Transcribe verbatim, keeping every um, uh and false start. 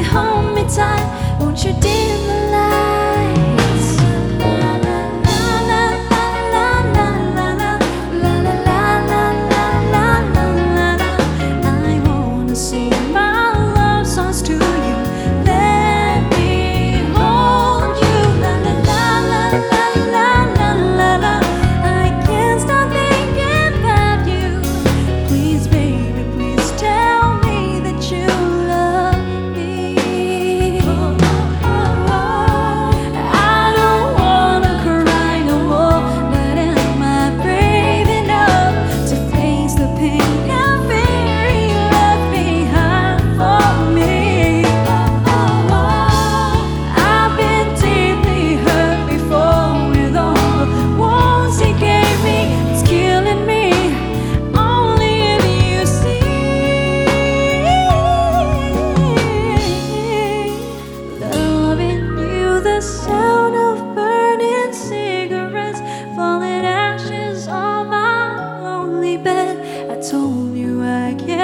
hold me tight, won't you dim the lights? La la la la la la la la la la la la la la la la. I wanna sing my love songs to you. Let me hold you. La la la la la la la la la. I can't stop thinking about you. Please, baby, please tell me that you love me. Oh, oh, oh. I don't wanna cry no more, but am I brave enough to face the pain and fear you left behind for me? Oh, oh, oh. I've been deeply hurt before with all the wounds he gave me. It's killing me. Only if you see, loving you, the sound of burning cigarettes, falling ashes on my lonely bed. I told you I can't.